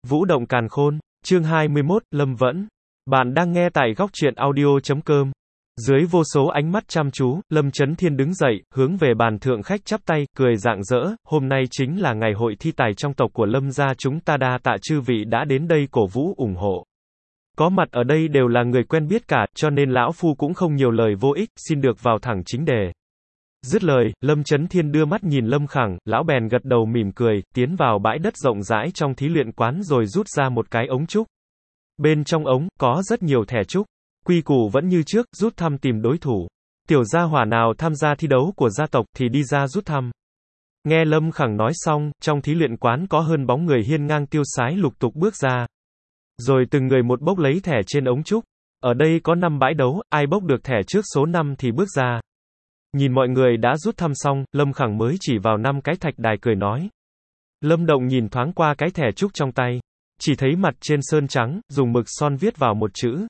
Vũ động càn khôn. Chương 21, Lâm Vẫn. Bạn đang nghe tại góc truyện audio.com. Dưới vô số ánh mắt chăm chú, Lâm Chấn Thiên đứng dậy, hướng về bàn thượng khách chắp tay, cười rạng rỡ, hôm nay chính là ngày hội thi tài trong tộc của Lâm gia, chúng ta đa tạ chư vị đã đến đây cổ vũ ủng hộ. Có mặt ở đây đều là người quen biết cả, cho nên lão phu cũng không nhiều lời vô ích, xin được vào thẳng chính đề. Dứt lời, Lâm Chấn Thiên đưa mắt nhìn Lâm Khẳng, lão bèn gật đầu mỉm cười, tiến vào bãi đất rộng rãi trong thí luyện quán rồi rút ra một cái ống trúc. Bên trong ống, có rất nhiều thẻ trúc. Quy củ vẫn như trước, rút thăm tìm đối thủ. Tiểu gia hỏa nào tham gia thi đấu của gia tộc thì đi ra rút thăm. Nghe Lâm Khẳng nói xong, trong thí luyện quán có hơn bóng người hiên ngang tiêu sái lục tục bước ra. Rồi từng người một bốc lấy thẻ trên ống trúc. Ở đây có 5 bãi đấu, ai bốc được thẻ trước số 5 thì bước ra. Nhìn mọi người đã rút thăm xong, Lâm Khẳng mới chỉ vào 5 cái thạch đài cười nói. Lâm Động nhìn thoáng qua cái thẻ trúc trong tay. Chỉ thấy mặt trên sơn trắng, dùng mực son viết vào một chữ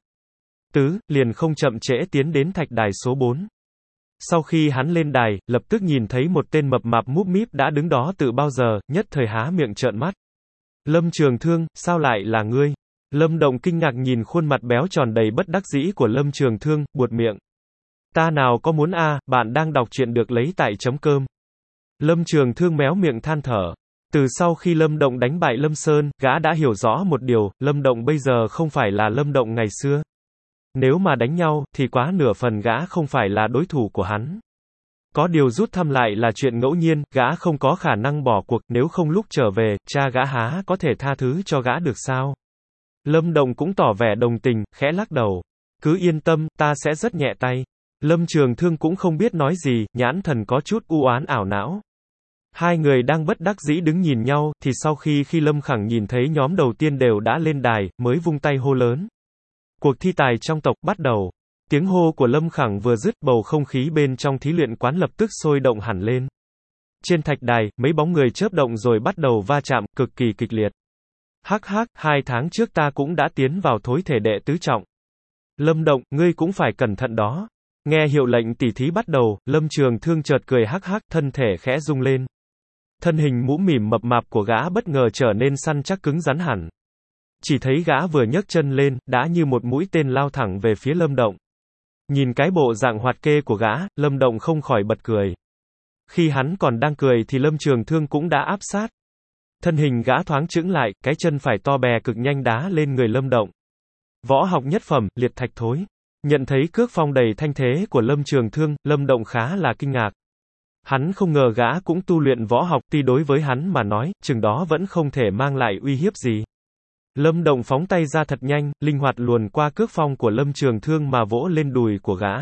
Tứ, liền không chậm trễ tiến đến thạch đài số 4. Sau khi hắn lên đài, lập tức nhìn thấy một tên mập mạp múp míp đã đứng đó từ bao giờ, nhất thời há miệng trợn mắt. Lâm Trường Thương, sao lại là ngươi? Lâm Động kinh ngạc nhìn khuôn mặt béo tròn đầy bất đắc dĩ của Lâm Trường Thương, buột miệng. Ta nào có muốn bạn đang đọc truyện được lấy tại chấm cơm. Lâm Trường Thương méo miệng than thở. Từ sau khi Lâm Động đánh bại Lâm Sơn, gã đã hiểu rõ một điều, Lâm Động bây giờ không phải là Lâm Động ngày xưa. Nếu mà đánh nhau, thì quá nửa phần gã không phải là đối thủ của hắn. Có điều rút thăm lại là chuyện ngẫu nhiên, gã không có khả năng bỏ cuộc, nếu không lúc trở về, cha gã há có thể tha thứ cho gã được sao? Lâm Động cũng tỏ vẻ đồng tình, khẽ lắc đầu. Cứ yên tâm, ta sẽ rất nhẹ tay. Lâm Trường Thương cũng không biết nói gì, nhãn thần có chút u oán ảo não. Hai người đang bất đắc dĩ đứng nhìn nhau, thì sau khi Lâm Khẳng nhìn thấy nhóm đầu tiên đều đã lên đài, mới vung tay hô lớn. Cuộc thi tài trong tộc bắt đầu. Tiếng hô của Lâm Khẳng vừa dứt, bầu không khí bên trong thí luyện quán lập tức sôi động hẳn lên. Trên thạch đài, mấy bóng người chớp động rồi bắt đầu va chạm, cực kỳ kịch liệt. Hắc hắc, 2 tháng trước ta cũng đã tiến vào thối thể đệ tứ trọng. Lâm Động, ngươi cũng phải cẩn thận đó. Nghe hiệu lệnh tỉ thí bắt đầu, Lâm Trường Thương chợt cười hắc hắc, thân thể khẽ rung lên. Thân hình mũm mỉm mập mạp của gã bất ngờ trở nên săn chắc cứng rắn hẳn. Chỉ thấy gã vừa nhấc chân lên, đã như một mũi tên lao thẳng về phía Lâm Động. Nhìn cái bộ dạng hoạt kê của gã, Lâm Động không khỏi bật cười. Khi hắn còn đang cười thì Lâm Trường Thương cũng đã áp sát. Thân hình gã thoáng chững lại, cái chân phải to bè cực nhanh đá lên người Lâm Động. Võ học nhất phẩm, liệt thạch thối. Nhận thấy cước phong đầy thanh thế của Lâm Trường Thương, Lâm Động khá là kinh ngạc. Hắn không ngờ gã cũng tu luyện võ học, tuy đối với hắn mà nói, chừng đó vẫn không thể mang lại uy hiếp gì. Lâm Động phóng tay ra thật nhanh, linh hoạt luồn qua cước phong của Lâm Trường Thương mà vỗ lên đùi của gã.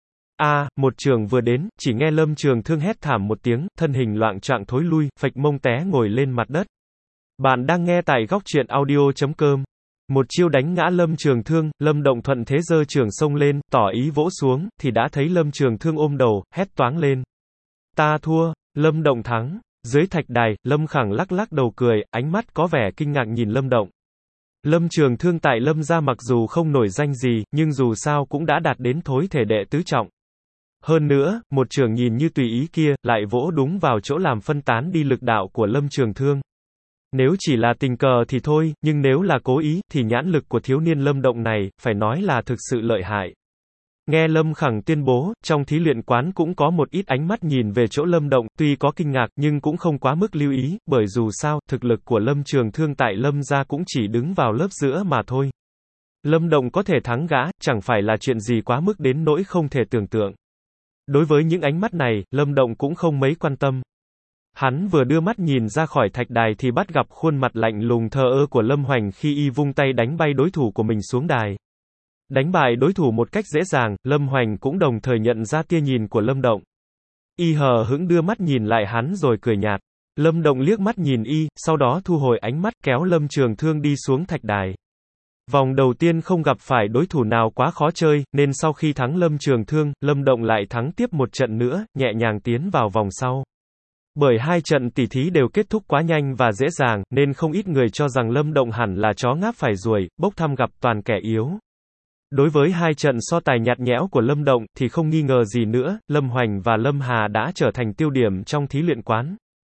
Một trường vừa đến, chỉ nghe Lâm Trường Thương hét thảm một tiếng, thân hình loạng choạng thối lui, phịch mông té ngồi lên mặt đất. Bạn đang nghe tại góc truyện audio.com. Một chiêu đánh ngã Lâm Trường Thương, Lâm Động thuận thế giơ trường xông lên, tỏ ý vỗ xuống, thì đã thấy Lâm Trường Thương ôm đầu, hét toáng lên. Ta thua, Lâm Động thắng. Dưới thạch đài, Lâm Khẳng lắc lắc đầu cười, ánh mắt có vẻ kinh ngạc nhìn Lâm Động. Lâm Trường Thương tại Lâm gia mặc dù không nổi danh gì, nhưng dù sao cũng đã đạt đến thối thể đệ tứ trọng. Hơn nữa, một trường nhìn như tùy ý kia, lại vỗ đúng vào chỗ làm phân tán đi lực đạo của Lâm Trường Thương. Nếu chỉ là tình cờ thì thôi, nhưng nếu là cố ý, thì nhãn lực của thiếu niên Lâm Động này, phải nói là thực sự lợi hại. Nghe Lâm Khẳng tuyên bố, trong thí luyện quán cũng có một ít ánh mắt nhìn về chỗ Lâm Động, tuy có kinh ngạc nhưng cũng không quá mức lưu ý, bởi dù sao, thực lực của Lâm Trường Thương tại Lâm gia cũng chỉ đứng vào lớp giữa mà thôi. Lâm Động có thể thắng gã, chẳng phải là chuyện gì quá mức đến nỗi không thể tưởng tượng. Đối với những ánh mắt này, Lâm Động cũng không mấy quan tâm. Hắn vừa đưa mắt nhìn ra khỏi thạch đài thì bắt gặp khuôn mặt lạnh lùng thờ ơ của Lâm Hoành khi y vung tay đánh bay đối thủ của mình xuống đài. Đánh bại đối thủ một cách dễ dàng, Lâm Hoành cũng đồng thời nhận ra tia nhìn của Lâm Động. Y hờ hững đưa mắt nhìn lại hắn rồi cười nhạt. Lâm Động liếc mắt nhìn y, sau đó thu hồi ánh mắt kéo Lâm Trường Thương đi xuống thạch đài. Vòng đầu tiên không gặp phải đối thủ nào quá khó chơi, nên sau khi thắng Lâm Trường Thương, Lâm Động lại thắng tiếp một trận nữa, nhẹ nhàng tiến vào vòng sau. Bởi 2 trận tỉ thí đều kết thúc quá nhanh và dễ dàng, nên không ít người cho rằng Lâm Động hẳn là chó ngáp phải ruồi, bốc thăm gặp toàn kẻ yếu. Đối với 2 trận so tài nhạt nhẽo của Lâm Động, thì không nghi ngờ gì nữa, Lâm Hoành và Lâm Hà đã trở thành tiêu điểm trong thí luyện quán.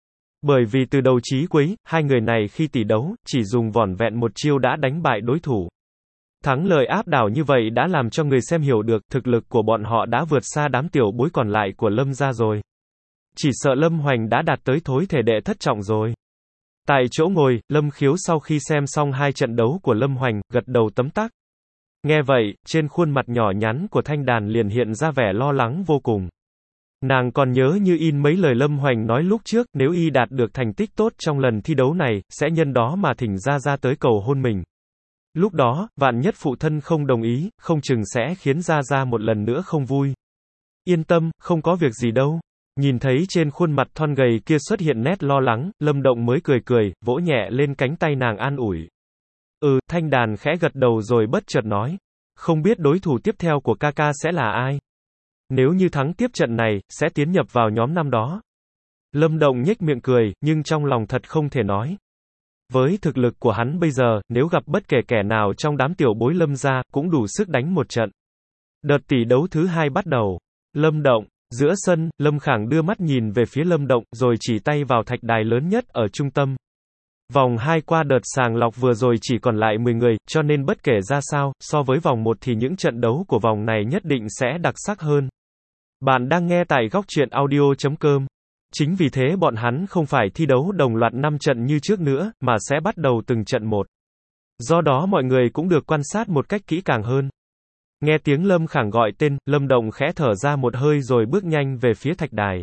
Bởi vì từ đầu chí cuối, hai người này khi tỷ đấu, chỉ dùng vỏn vẹn một chiêu đã đánh bại đối thủ. Thắng lợi áp đảo như vậy đã làm cho người xem hiểu được, thực lực của bọn họ đã vượt xa đám tiểu bối còn lại của Lâm gia rồi. Chỉ sợ Lâm Hoành đã đạt tới thối thể đệ thất trọng rồi. Tại chỗ ngồi, Lâm Khiếu sau khi xem xong hai trận đấu của Lâm Hoành, gật đầu tấm tắc. Nghe vậy, trên khuôn mặt nhỏ nhắn của Thanh Đàn liền hiện ra vẻ lo lắng vô cùng. Nàng còn nhớ như in mấy lời Lâm Hoành nói lúc trước, nếu y đạt được thành tích tốt trong lần thi đấu này, sẽ nhân đó mà thỉnh Gia Gia tới cầu hôn mình. Lúc đó, vạn nhất phụ thân không đồng ý, không chừng sẽ khiến Gia Gia một lần nữa không vui. Yên tâm, không có việc gì đâu. Nhìn thấy trên khuôn mặt thon gầy kia xuất hiện nét lo lắng, Lâm Động mới cười cười, vỗ nhẹ lên cánh tay nàng an ủi. Thanh Đàn khẽ gật đầu rồi bất chợt nói. Không biết đối thủ tiếp theo của ca ca sẽ là ai? Nếu như thắng tiếp trận này, sẽ tiến nhập vào nhóm năm đó. Lâm Động nhếch miệng cười, nhưng trong lòng thật không thể nói. Với thực lực của hắn bây giờ, nếu gặp bất kể kẻ nào trong đám tiểu bối Lâm gia, cũng đủ sức đánh một trận. Đợt tỷ đấu thứ hai bắt đầu. Lâm Động. Giữa sân, Lâm Khảng đưa mắt nhìn về phía Lâm Động, rồi chỉ tay vào thạch đài lớn nhất ở trung tâm. Vòng 2 qua đợt sàng lọc vừa rồi chỉ còn lại 10 người, cho nên bất kể ra sao, so với vòng 1 thì những trận đấu của vòng này nhất định sẽ đặc sắc hơn. Bạn đang nghe tại góc truyện audio.com. Chính vì thế bọn hắn không phải thi đấu đồng loạt 5 trận như trước nữa, mà sẽ bắt đầu từng trận một. Do đó mọi người cũng được quan sát một cách kỹ càng hơn. Nghe tiếng Lâm Khảng gọi tên, Lâm Động khẽ thở ra một hơi rồi bước nhanh về phía thạch đài.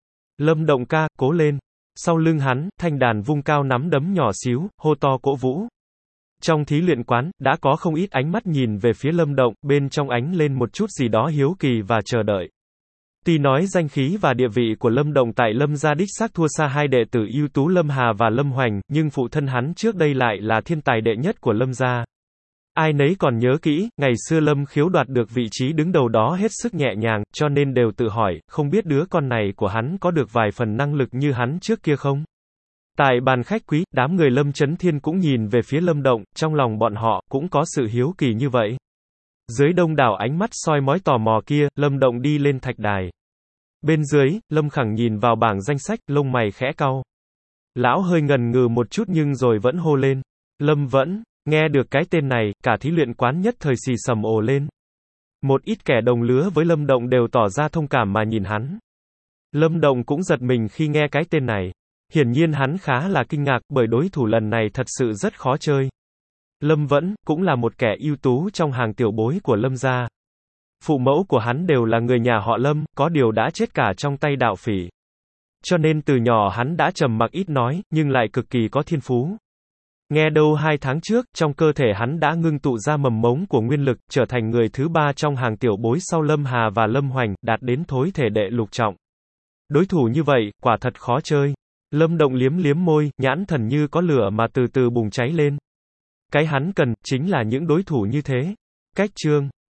Lâm Động ca, cố lên. Sau lưng hắn, Thanh Đàn vung cao nắm đấm nhỏ xíu, hô to cổ vũ. Trong thí luyện quán, đã có không ít ánh mắt nhìn về phía Lâm Động, bên trong ánh lên một chút gì đó hiếu kỳ và chờ đợi. Tuy nói danh khí và địa vị của Lâm Động tại Lâm gia đích xác thua xa hai đệ tử ưu tú Lâm Hà và Lâm Hoành, nhưng phụ thân hắn trước đây lại là thiên tài đệ nhất của Lâm gia. Ai nấy còn nhớ kỹ, ngày xưa Lâm Khiếu đoạt được vị trí đứng đầu đó hết sức nhẹ nhàng, cho nên đều tự hỏi, không biết đứa con này của hắn có được vài phần năng lực như hắn trước kia không? Tại bàn khách quý, đám người Lâm Chấn Thiên cũng nhìn về phía Lâm Động, trong lòng bọn họ cũng có sự hiếu kỳ như vậy. Dưới đông đảo ánh mắt soi mói tò mò kia, Lâm Động đi lên thạch đài. Bên dưới, Lâm Khẳng nhìn vào bảng danh sách, lông mày khẽ cau. Lão hơi ngần ngừ một chút nhưng rồi vẫn hô lên. Lâm Vẫn. Nghe được cái tên này, cả thí luyện quán nhất thời xì xầm ồ lên. Một ít kẻ đồng lứa với Lâm Động đều tỏ ra thông cảm mà nhìn hắn. Lâm Động cũng giật mình khi nghe cái tên này. Hiển nhiên hắn khá là kinh ngạc bởi đối thủ lần này thật sự rất khó chơi. Lâm Vẫn, cũng là một kẻ ưu tú trong hàng tiểu bối của Lâm gia. Phụ mẫu của hắn đều là người nhà họ Lâm, có điều đã chết cả trong tay đạo phỉ. Cho nên từ nhỏ hắn đã trầm mặc ít nói, nhưng lại cực kỳ có thiên phú. Nghe đâu 2 tháng trước, trong cơ thể hắn đã ngưng tụ ra mầm mống của nguyên lực, trở thành người thứ 3 trong hàng tiểu bối sau Lâm Hà và Lâm Hoành, đạt đến thối thể đệ lục trọng. Đối thủ như vậy, quả thật khó chơi. Lâm Động liếm liếm môi, nhãn thần như có lửa mà từ từ bùng cháy lên. Cái hắn cần, chính là những đối thủ như thế. Cách chương.